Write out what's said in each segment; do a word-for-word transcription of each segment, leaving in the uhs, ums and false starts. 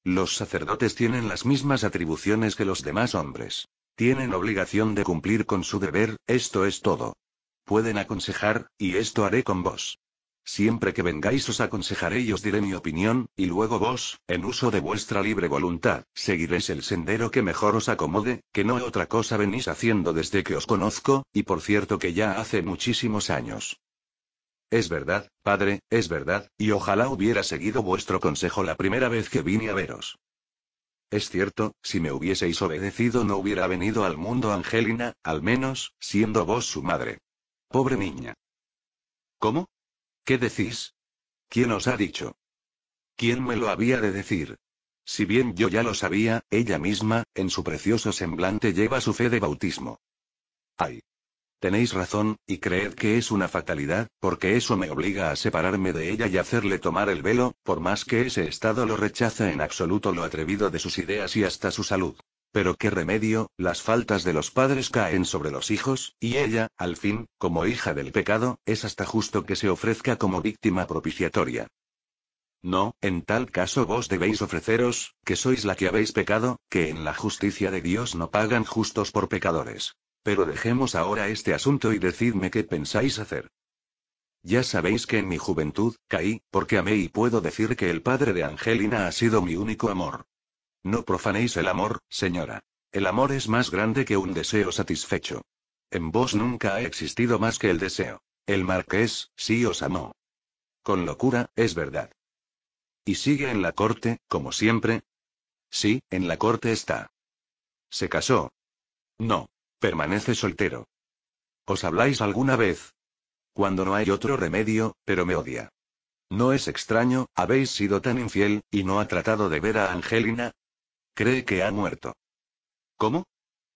Los sacerdotes tienen las mismas atribuciones que los demás hombres. Tienen obligación de cumplir con su deber, esto es todo. Pueden aconsejar, y esto haré con vos. Siempre que vengáis os aconsejaré y os diré mi opinión, y luego vos, en uso de vuestra libre voluntad, seguiréis el sendero que mejor os acomode, que no otra cosa venís haciendo desde que os conozco, y por cierto que ya hace muchísimos años. Es verdad, padre, es verdad, y ojalá hubiera seguido vuestro consejo la primera vez que vine a veros. Es cierto, si me hubieseis obedecido no hubiera venido al mundo Angelina, al menos, siendo vos su madre. Pobre niña. ¿Cómo? ¿Qué decís? ¿Quién os ha dicho? ¿Quién me lo había de decir? Si bien yo ya lo sabía, ella misma, en su precioso semblante lleva su fe de bautismo. Ay. Tenéis razón, y creed que es una fatalidad, porque eso me obliga a separarme de ella y hacerle tomar el velo, por más que ese estado lo rechaza en absoluto lo atrevido de sus ideas y hasta su salud. Pero qué remedio, las faltas de los padres caen sobre los hijos, y ella, al fin, como hija del pecado, es hasta justo que se ofrezca como víctima propiciatoria. No, en tal caso vos debéis ofreceros, que sois la que habéis pecado, que en la justicia de Dios no pagan justos por pecadores. Pero dejemos ahora este asunto y decidme qué pensáis hacer. Ya sabéis que en mi juventud, caí, porque amé y puedo decir que el padre de Angelina ha sido mi único amor. No profanéis el amor, señora. El amor es más grande que un deseo satisfecho. En vos nunca ha existido más que el deseo. El marqués, sí os amó. Con locura, es verdad. ¿Y sigue en la corte, como siempre? Sí, en la corte está. ¿Se casó? No. Permanece soltero. ¿Os habláis alguna vez? Cuando no hay otro remedio, pero me odia. No es extraño, habéis sido tan infiel, y no ha tratado de ver a Angelina. Cree que ha muerto. ¿Cómo?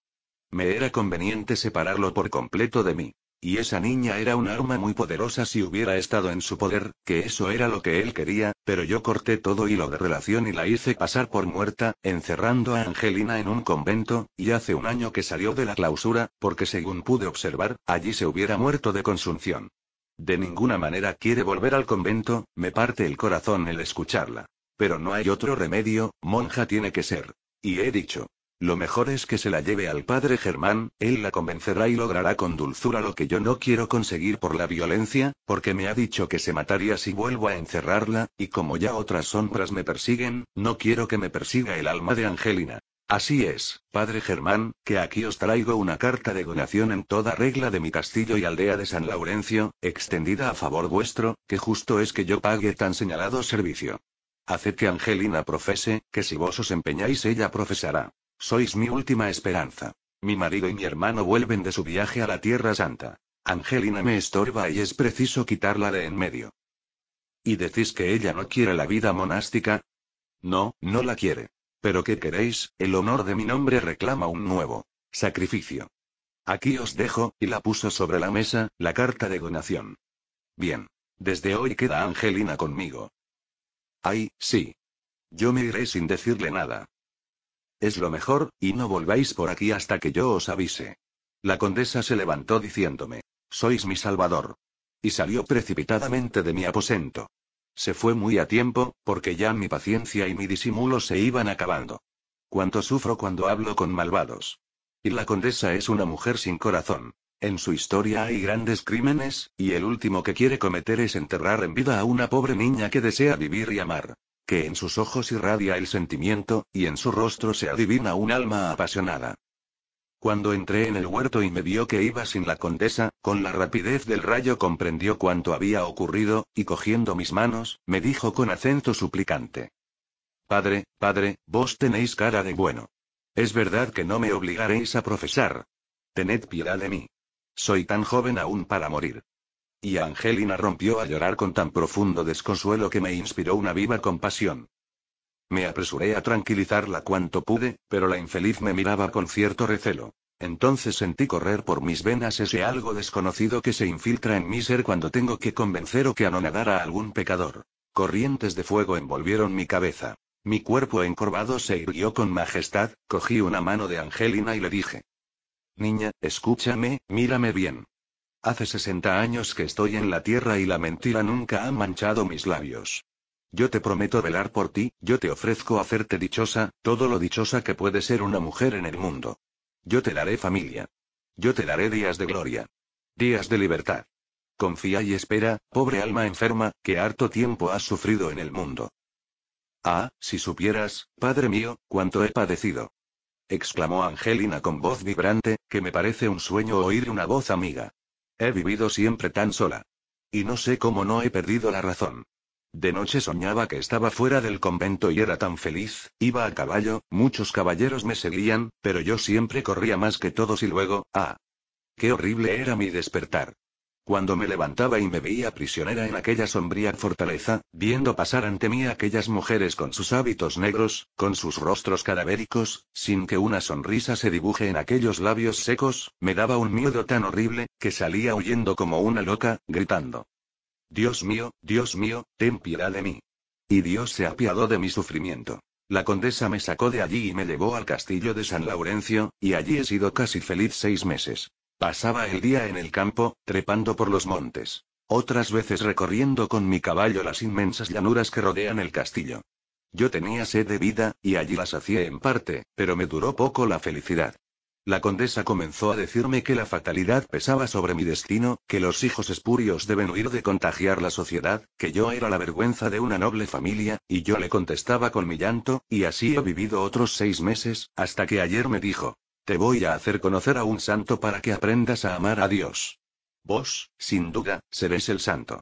Me era conveniente separarlo por completo de mí. Y esa niña era un arma muy poderosa si hubiera estado en su poder, que eso era lo que él quería, pero yo corté todo hilo de relación y la hice pasar por muerta, encerrando a Angelina en un convento, y hace un año que salió de la clausura, porque según pude observar, allí se hubiera muerto de consunción. De ninguna manera quiere volver al convento, me parte el corazón el escucharla. Pero no hay otro remedio, monja tiene que ser. Y he dicho. Lo mejor es que se la lleve al padre Germán, él la convencerá y logrará con dulzura lo que yo no quiero conseguir por la violencia, porque me ha dicho que se mataría si vuelvo a encerrarla, y como ya otras sombras me persiguen, no quiero que me persiga el alma de Angelina. Así es, padre Germán, que aquí os traigo una carta de donación en toda regla de mi castillo y aldea de San Laurencio, extendida a favor vuestro, que justo es que yo pague tan señalado servicio. Haced que Angelina profese, que si vos os empeñáis ella profesará. Sois mi última esperanza. Mi marido y mi hermano vuelven de su viaje a la Tierra Santa. Angelina me estorba y es preciso quitarla de en medio. ¿Y decís que ella no quiere la vida monástica? No, no la quiere. Pero ¿qué queréis? El honor de mi nombre reclama un nuevo sacrificio. Aquí os dejo, y la puso sobre la mesa, la carta de donación. Bien. Desde hoy queda Angelina conmigo. Ay, sí. Yo me iré sin decirle nada. Es lo mejor, y no volváis por aquí hasta que yo os avise. La condesa se levantó diciéndome, sois mi salvador. Y salió precipitadamente de mi aposento. Se fue muy a tiempo, porque ya mi paciencia y mi disimulo se iban acabando. Cuánto sufro cuando hablo con malvados. Y la condesa es una mujer sin corazón. En su historia hay grandes crímenes, y el último que quiere cometer es enterrar en vida a una pobre niña que desea vivir y amar. Que en sus ojos irradia el sentimiento, y en su rostro se adivina un alma apasionada. Cuando entré en el huerto y me vio que iba sin la condesa, con la rapidez del rayo comprendió cuánto había ocurrido, y cogiendo mis manos, me dijo con acento suplicante. Padre, padre, vos tenéis cara de bueno. Es verdad que no me obligaréis a profesar. Tened piedad de mí. Soy tan joven aún para morir. Y Angelina rompió a llorar con tan profundo desconsuelo que me inspiró una viva compasión. Me apresuré a tranquilizarla cuanto pude, pero la infeliz me miraba con cierto recelo. Entonces sentí correr por mis venas ese algo desconocido que se infiltra en mi ser cuando tengo que convencer o que anonadar a algún pecador. Corrientes de fuego envolvieron mi cabeza. Mi cuerpo encorvado se irguió con majestad, cogí una mano de Angelina y le dije. Niña, escúchame, mírame bien. Hace sesenta años que estoy en la tierra y la mentira nunca ha manchado mis labios. Yo te prometo velar por ti, yo te ofrezco hacerte dichosa, todo lo dichosa que puede ser una mujer en el mundo. Yo te daré familia. Yo te daré días de gloria. Días de libertad. Confía y espera, pobre alma enferma, que harto tiempo has sufrido en el mundo. Ah, si supieras, padre mío, cuánto he padecido. Exclamó Angelina con voz vibrante, que me parece un sueño oír una voz amiga. He vivido siempre tan sola. Y no sé cómo no he perdido la razón. De noche soñaba que estaba fuera del convento y era tan feliz, iba a caballo, muchos caballeros me seguían, pero yo siempre corría más que todos y luego, ¡ah! ¡Qué horrible era mi despertar! Cuando me levantaba y me veía prisionera en aquella sombría fortaleza, viendo pasar ante mí aquellas mujeres con sus hábitos negros, con sus rostros cadavéricos, sin que una sonrisa se dibuje en aquellos labios secos, me daba un miedo tan horrible, que salía huyendo como una loca, gritando. Dios mío, Dios mío, ten piedad de mí. Y Dios se apiadó de mi sufrimiento. La condesa me sacó de allí y me llevó al castillo de San Laurencio, y allí he sido casi feliz seis meses. Pasaba el día en el campo, trepando por los montes. Otras veces recorriendo con mi caballo las inmensas llanuras que rodean el castillo. Yo tenía sed de vida, y allí la sacié en parte, pero me duró poco la felicidad. La condesa comenzó a decirme que la fatalidad pesaba sobre mi destino, que los hijos espurios deben huir de contagiar la sociedad, que yo era la vergüenza de una noble familia, y yo le contestaba con mi llanto, y así he vivido otros seis meses, hasta que ayer me dijo. Te voy a hacer conocer a un santo para que aprendas a amar a Dios. Vos, sin duda, seréis el santo.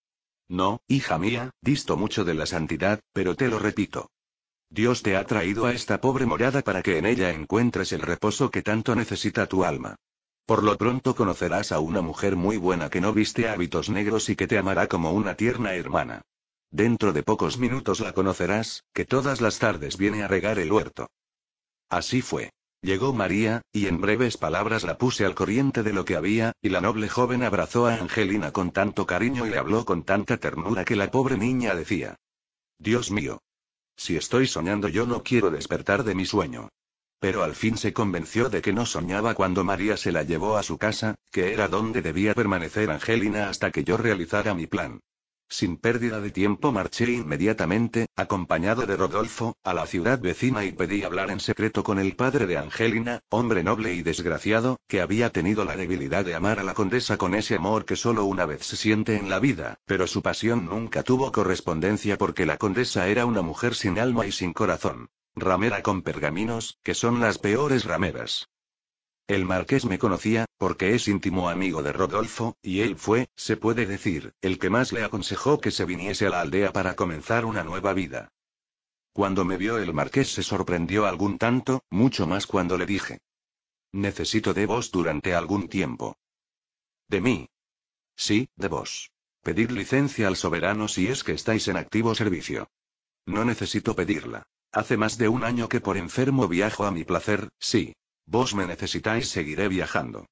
No, hija mía, disto mucho de la santidad, pero te lo repito. Dios te ha traído a esta pobre morada para que en ella encuentres el reposo que tanto necesita tu alma. Por lo pronto conocerás a una mujer muy buena que no viste hábitos negros y que te amará como una tierna hermana. Dentro de pocos minutos la conocerás, que todas las tardes viene a regar el huerto. Así fue. Llegó María, y en breves palabras la puse al corriente de lo que había, y la noble joven abrazó a Angelina con tanto cariño y le habló con tanta ternura que la pobre niña decía. Dios mío. Si estoy soñando yo no quiero despertar de mi sueño. Pero al fin se convenció de que no soñaba cuando María se la llevó a su casa, que era donde debía permanecer Angelina hasta que yo realizara mi plan. Sin pérdida de tiempo marché inmediatamente, acompañado de Rodolfo, a la ciudad vecina y pedí hablar en secreto con el padre de Angelina, hombre noble y desgraciado, que había tenido la debilidad de amar a la condesa con ese amor que solo una vez se siente en la vida, pero su pasión nunca tuvo correspondencia porque la condesa era una mujer sin alma y sin corazón. Ramera con pergaminos, que son las peores rameras. El marqués me conocía, porque es íntimo amigo de Rodolfo, y él fue, se puede decir, el que más le aconsejó que se viniese a la aldea para comenzar una nueva vida. Cuando me vio el marqués se sorprendió algún tanto, mucho más cuando le dije. Necesito de vos durante algún tiempo. ¿De mí? Sí, de vos. Pedid licencia al soberano si es que estáis en activo servicio. No necesito pedirla. Hace más de un año que por enfermo viajo a mi placer, sí. Vos me necesitáis, seguiré viajando.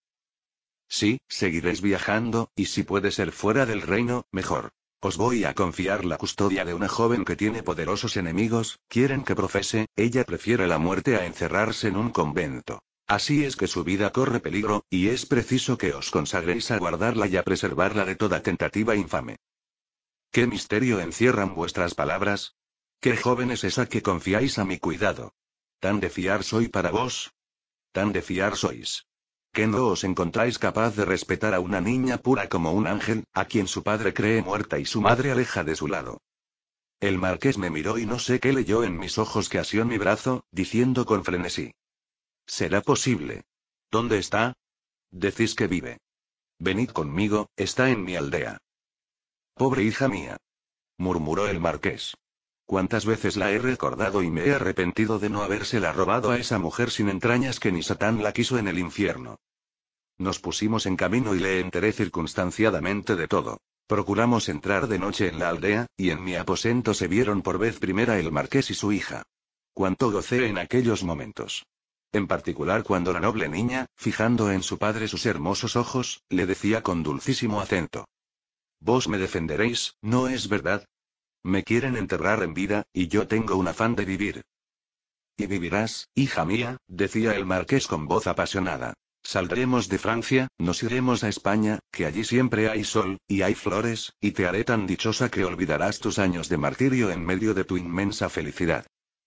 Sí, seguiréis viajando, y si puede ser fuera del reino, mejor. Os voy a confiar la custodia de una joven que tiene poderosos enemigos, quieren que profese, ella prefiere la muerte a encerrarse en un convento. Así es que su vida corre peligro, y es preciso que os consagréis a guardarla y a preservarla de toda tentativa infame. ¿Qué misterio encierran vuestras palabras? ¿Qué joven es esa que confiáis a mi cuidado? ¿Tan de fiar soy para vos? ¿Tan de fiar sois? ¿Que no os encontráis capaz de respetar a una niña pura como un ángel, a quien su padre cree muerta y su madre aleja de su lado? El marqués me miró y no sé qué leyó en mis ojos que asió mi brazo, diciendo con frenesí. ¿Será posible? ¿Dónde está? Decís que vive. Venid conmigo, está en mi aldea. Pobre hija mía. Murmuró el marqués. Cuántas veces la he recordado y me he arrepentido de no habérsela robado a esa mujer sin entrañas que ni Satán la quiso en el infierno. Nos pusimos en camino y le enteré circunstanciadamente de todo. Procuramos entrar de noche en la aldea, y en mi aposento se vieron por vez primera el marqués y su hija. Cuánto gocé en aquellos momentos. En particular cuando la noble niña, fijando en su padre sus hermosos ojos, le decía con dulcísimo acento. Vos me defenderéis, ¿no es verdad? Me quieren enterrar en vida, y yo tengo un afán de vivir. Y vivirás, hija mía, decía el marqués con voz apasionada. Saldremos de Francia, nos iremos a España, que allí siempre hay sol, y hay flores, y te haré tan dichosa que olvidarás tus años de martirio en medio de tu inmensa felicidad.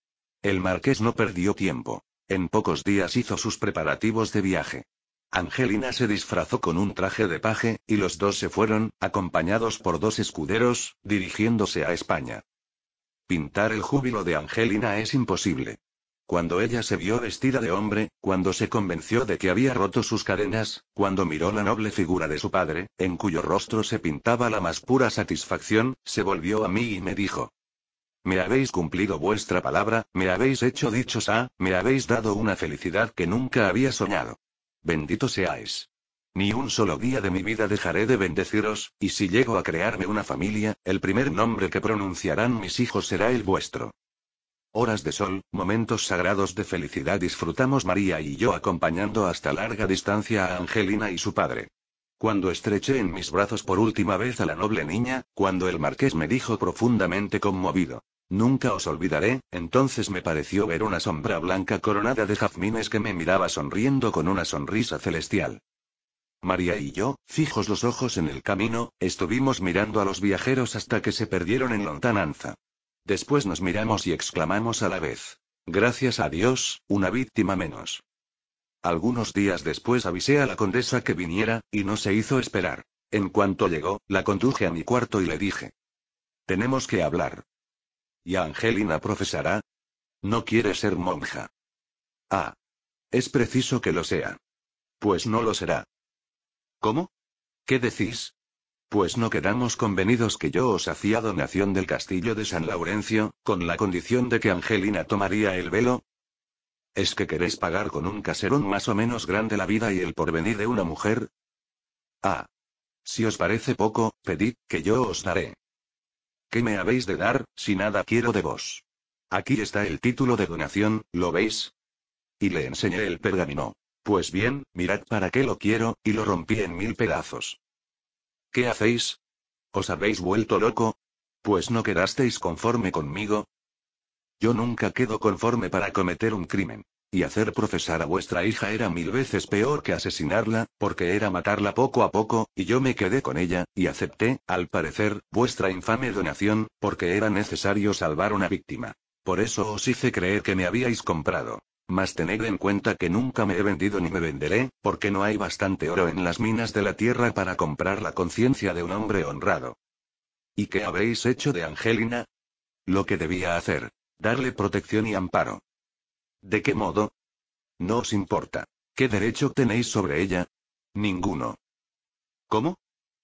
El marqués no perdió tiempo. En pocos días hizo sus preparativos de viaje. Angelina se disfrazó con un traje de paje, y los dos se fueron, acompañados por dos escuderos, dirigiéndose a España. Pintar el júbilo de Angelina es imposible. Cuando ella se vio vestida de hombre, cuando se convenció de que había roto sus cadenas, cuando miró la noble figura de su padre, en cuyo rostro se pintaba la más pura satisfacción, se volvió a mí y me dijo: me habéis cumplido vuestra palabra, me habéis hecho dichosa, me habéis dado una felicidad que nunca había soñado. Bendito seáis. Ni un solo día de mi vida dejaré de bendeciros, y si llego a crearme una familia, el primer nombre que pronunciarán mis hijos será el vuestro. Horas de sol, momentos sagrados de felicidad disfrutamos María y yo acompañando hasta larga distancia a Angelina y su padre. Cuando estreché en mis brazos por última vez a la noble niña, cuando el marqués me dijo profundamente conmovido: nunca os olvidaré, entonces me pareció ver una sombra blanca coronada de jazmines que me miraba sonriendo con una sonrisa celestial. María y yo, fijos los ojos en el camino, estuvimos mirando a los viajeros hasta que se perdieron en lontananza. Después nos miramos y exclamamos a la vez: gracias a Dios, una víctima menos. Algunos días después avisé a la condesa que viniera, y no se hizo esperar. En cuanto llegó, la conduje a mi cuarto y le dije: tenemos que hablar. ¿Y Angelina profesará? No quiere ser monja. Ah. Es preciso que lo sea. Pues no lo será. ¿Cómo? ¿Qué decís? Pues no quedamos convenidos que yo os hacía donación del castillo de San Laurencio, con la condición de que Angelina tomaría el velo. ¿Es que queréis pagar con un caserón más o menos grande la vida y el porvenir de una mujer? Ah. Si os parece poco, pedid, que yo os daré. ¿Qué me habéis de dar, si nada quiero de vos? Aquí está el título de donación, ¿lo veis? Y le enseñé el pergamino. Pues bien, mirad para qué lo quiero, y lo rompí en mil pedazos. ¿Qué hacéis? ¿Os habéis vuelto loco? Pues no quedasteis conforme conmigo. Yo nunca quedo conforme para cometer un crimen. Y hacer profesar a vuestra hija era mil veces peor que asesinarla, porque era matarla poco a poco, y yo me quedé con ella, y acepté, al parecer, vuestra infame donación, porque era necesario salvar una víctima. Por eso os hice creer que me habíais comprado. Mas tened en cuenta que nunca me he vendido ni me venderé, porque no hay bastante oro en las minas de la tierra para comprar la conciencia de un hombre honrado. ¿Y qué habéis hecho de Angelina? Lo que debía hacer: darle protección y amparo. ¿De qué modo? No os importa. ¿Qué derecho tenéis sobre ella? Ninguno. ¿Cómo?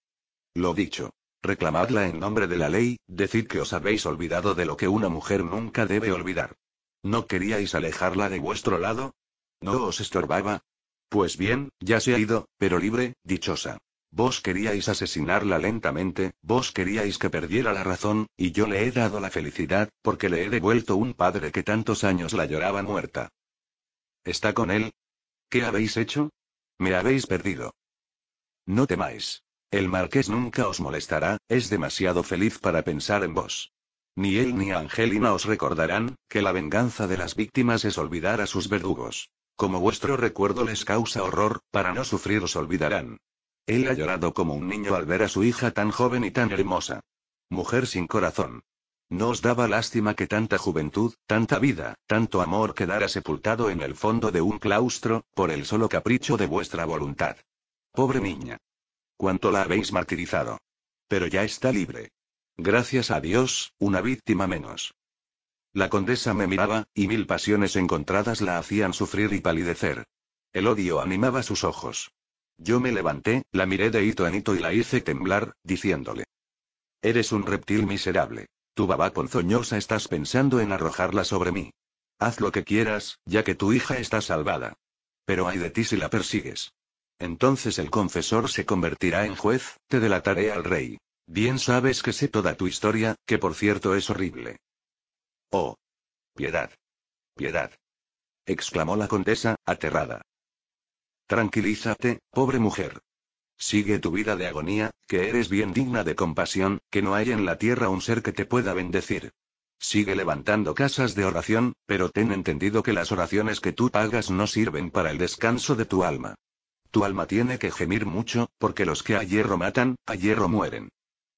Lo dicho. Reclamadla en nombre de la ley, decid que os habéis olvidado de lo que una mujer nunca debe olvidar. ¿No queríais alejarla de vuestro lado? ¿No os estorbaba? Pues bien, ya se ha ido, pero libre, dichosa. Vos queríais asesinarla lentamente, vos queríais que perdiera la razón, y yo le he dado la felicidad, porque le he devuelto un padre que tantos años la lloraba muerta. ¿Está con él? ¿Qué habéis hecho? Me habéis perdido. No temáis. El marqués nunca os molestará, es demasiado feliz para pensar en vos. Ni él ni Angelina os recordarán, que la venganza de las víctimas es olvidar a sus verdugos. Como vuestro recuerdo les causa horror, para no sufrir os olvidarán. Él ha llorado como un niño al ver a su hija tan joven y tan hermosa. Mujer sin corazón. ¿No os daba lástima que tanta juventud, tanta vida, tanto amor quedara sepultado en el fondo de un claustro, por el solo capricho de vuestra voluntad? Pobre niña. Cuánto la habéis martirizado. Pero ya está libre. Gracias a Dios, una víctima menos. La condesa me miraba, y mil pasiones encontradas la hacían sufrir y palidecer. El odio animaba sus ojos. Yo me levanté, la miré de hito en hito y la hice temblar, diciéndole: eres un reptil miserable. Tu baba ponzoñosa estás pensando en arrojarla sobre mí. Haz lo que quieras, ya que tu hija está salvada. Pero ay de ti si la persigues. Entonces el confesor se convertirá en juez, te delataré al rey. Bien sabes que sé toda tu historia, que por cierto es horrible. Oh. Piedad. Piedad. Exclamó la condesa, aterrada. Tranquilízate, pobre mujer. Sigue tu vida de agonía, que eres bien digna de compasión, que no hay en la tierra un ser que te pueda bendecir. Sigue levantando casas de oración, pero ten entendido que las oraciones que tú pagas no sirven para el descanso de tu alma. Tu alma tiene que gemir mucho, porque los que a hierro matan, a hierro mueren.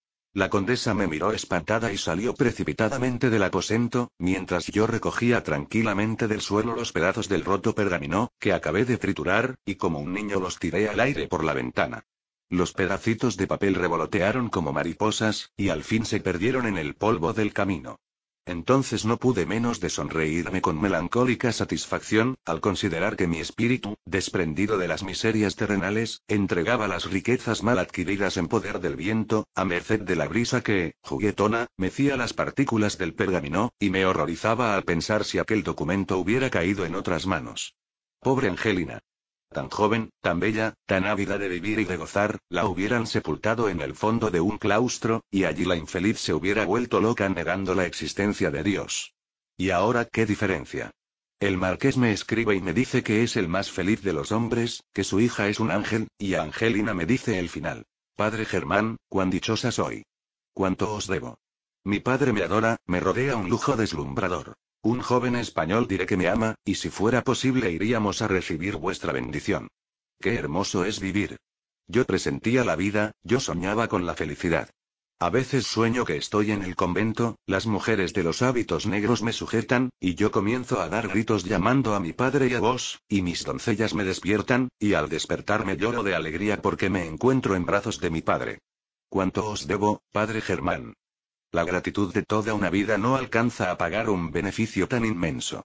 La condesa me miró espantada y salió precipitadamente del aposento, mientras yo recogía tranquilamente del suelo los pedazos del roto pergamino, que acabé de triturar, y como un niño los tiré al aire por la ventana. Los pedacitos de papel revolotearon como mariposas, y al fin se perdieron en el polvo del camino. Entonces no pude menos de sonreírme con melancólica satisfacción, al considerar que mi espíritu, desprendido de las miserias terrenales, entregaba las riquezas mal adquiridas en poder del viento, a merced de la brisa que, juguetona, mecía las partículas del pergamino, y me horrorizaba al pensar si aquel documento hubiera caído en otras manos. Pobre Angelina. Tan joven, tan bella, tan ávida de vivir y de gozar, la hubieran sepultado en el fondo de un claustro, y allí la infeliz se hubiera vuelto loca negando la existencia de Dios. ¿Y ahora qué diferencia? El marqués me escribe y me dice que es el más feliz de los hombres, que su hija es un ángel, y a Angelina me dice el final. Padre Germán, cuán dichosa soy. Cuánto os debo. Mi padre me adora, me rodea un lujo deslumbrador. Un joven español diré que me ama, y si fuera posible iríamos a recibir vuestra bendición. Qué hermoso es vivir. Yo presentía la vida, yo soñaba con la felicidad. A veces sueño que estoy en el convento, las mujeres de los hábitos negros me sujetan, y yo comienzo a dar gritos llamando a mi padre y a vos, y mis doncellas me despiertan, y al despertarme lloro de alegría porque me encuentro en brazos de mi padre. ¿Cuánto os debo, padre Germán? La gratitud de toda una vida no alcanza a pagar un beneficio tan inmenso.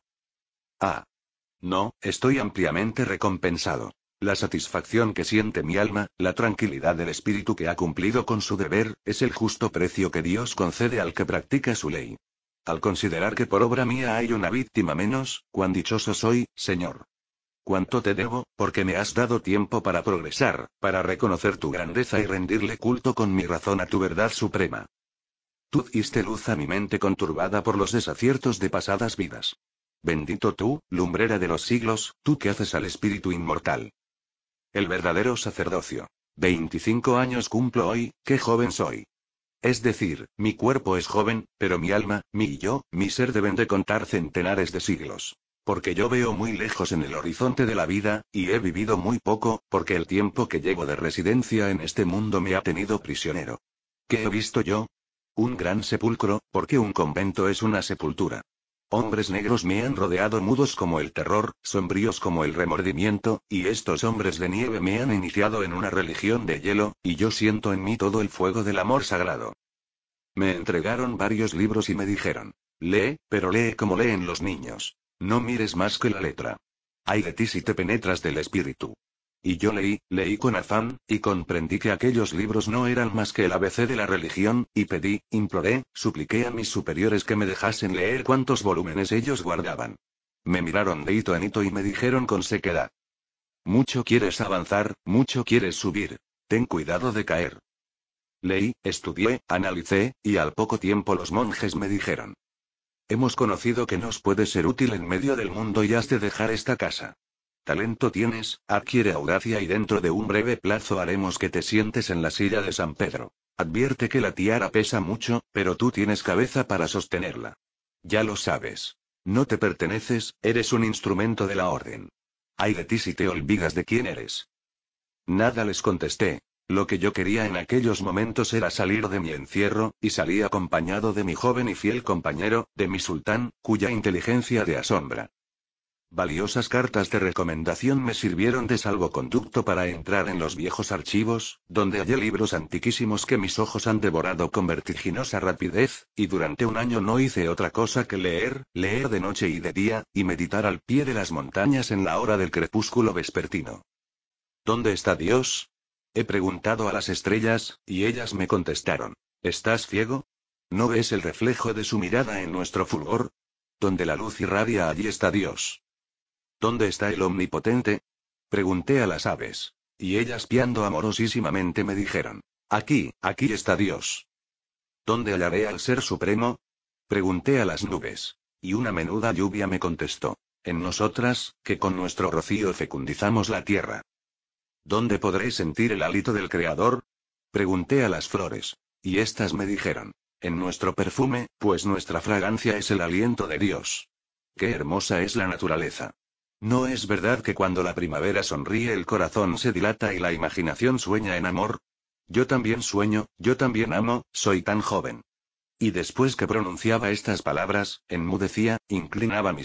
Ah. No, estoy ampliamente recompensado. La satisfacción que siente mi alma, la tranquilidad del espíritu que ha cumplido con su deber, es el justo precio que Dios concede al que practica su ley. Al considerar que por obra mía hay una víctima menos, cuán dichoso soy, Señor. Cuánto te debo, porque me has dado tiempo para progresar, para reconocer tu grandeza y rendirle culto con mi razón a tu verdad suprema. Tú diste luz a mi mente conturbada por los desaciertos de pasadas vidas. Bendito tú, lumbrera de los siglos, tú que haces al espíritu inmortal. El verdadero sacerdocio. Veinticinco años cumplo hoy, qué joven soy. Es decir, mi cuerpo es joven, pero mi alma, mi yo, mi ser deben de contar centenares de siglos. Porque yo veo muy lejos en el horizonte de la vida, y he vivido muy poco, porque el tiempo que llevo de residencia en este mundo me ha tenido prisionero. ¿Qué he visto yo? Un gran sepulcro, porque un convento es una sepultura. Hombres negros me han rodeado mudos como el terror, sombríos como el remordimiento, y estos hombres de nieve me han iniciado en una religión de hielo, y yo siento en mí todo el fuego del amor sagrado. Me entregaron varios libros y me dijeron, lee, pero lee como leen los niños. No mires más que la letra. Ay de ti si te penetras del espíritu. Y yo leí, leí con afán, y comprendí que aquellos libros no eran más que el A B C de la religión, y pedí, imploré, supliqué a mis superiores que me dejasen leer cuantos volúmenes ellos guardaban. Me miraron de hito en hito y me dijeron con sequedad. Mucho quieres avanzar, mucho quieres subir. Ten cuidado de caer. Leí, estudié, analicé, y al poco tiempo los monjes me dijeron. Hemos conocido que nos puede ser útil en medio del mundo y has de dejar esta casa. Talento tienes, adquiere audacia y dentro de un breve plazo haremos que te sientes en la silla de San Pedro. Advierte que la tiara pesa mucho, pero tú tienes cabeza para sostenerla. Ya lo sabes. No te perteneces, eres un instrumento de la orden. Ay de ti si te olvidas de quién eres. Nada les contesté. Lo que yo quería en aquellos momentos era salir de mi encierro, y salí acompañado de mi joven y fiel compañero, de mi sultán, cuya inteligencia de asombra. Valiosas cartas de recomendación me sirvieron de salvoconducto para entrar en los viejos archivos, donde hallé libros antiquísimos que mis ojos han devorado con vertiginosa rapidez, y durante un año no hice otra cosa que leer, leer de noche y de día, y meditar al pie de las montañas en la hora del crepúsculo vespertino. ¿Dónde está Dios? He preguntado a las estrellas, y ellas me contestaron. ¿Estás ciego? ¿No ves el reflejo de su mirada en nuestro fulgor? Donde la luz irradia, allí está Dios. ¿Dónde está el Omnipotente? Pregunté a las aves. Y ellas piando amorosísimamente me dijeron. Aquí, aquí está Dios. ¿Dónde hallaré al Ser Supremo? Pregunté a las nubes. Y una menuda lluvia me contestó. En nosotras, que con nuestro rocío fecundizamos la tierra. ¿Dónde podré sentir el hálito del Creador? Pregunté a las flores. Y éstas me dijeron. En nuestro perfume, pues nuestra fragancia es el aliento de Dios. Qué hermosa es la naturaleza. ¿No es verdad que cuando la primavera sonríe el corazón se dilata y la imaginación sueña en amor? Yo también sueño, yo también amo, soy tan joven. Y después que pronunciaba estas palabras, enmudecía, inclinaba mis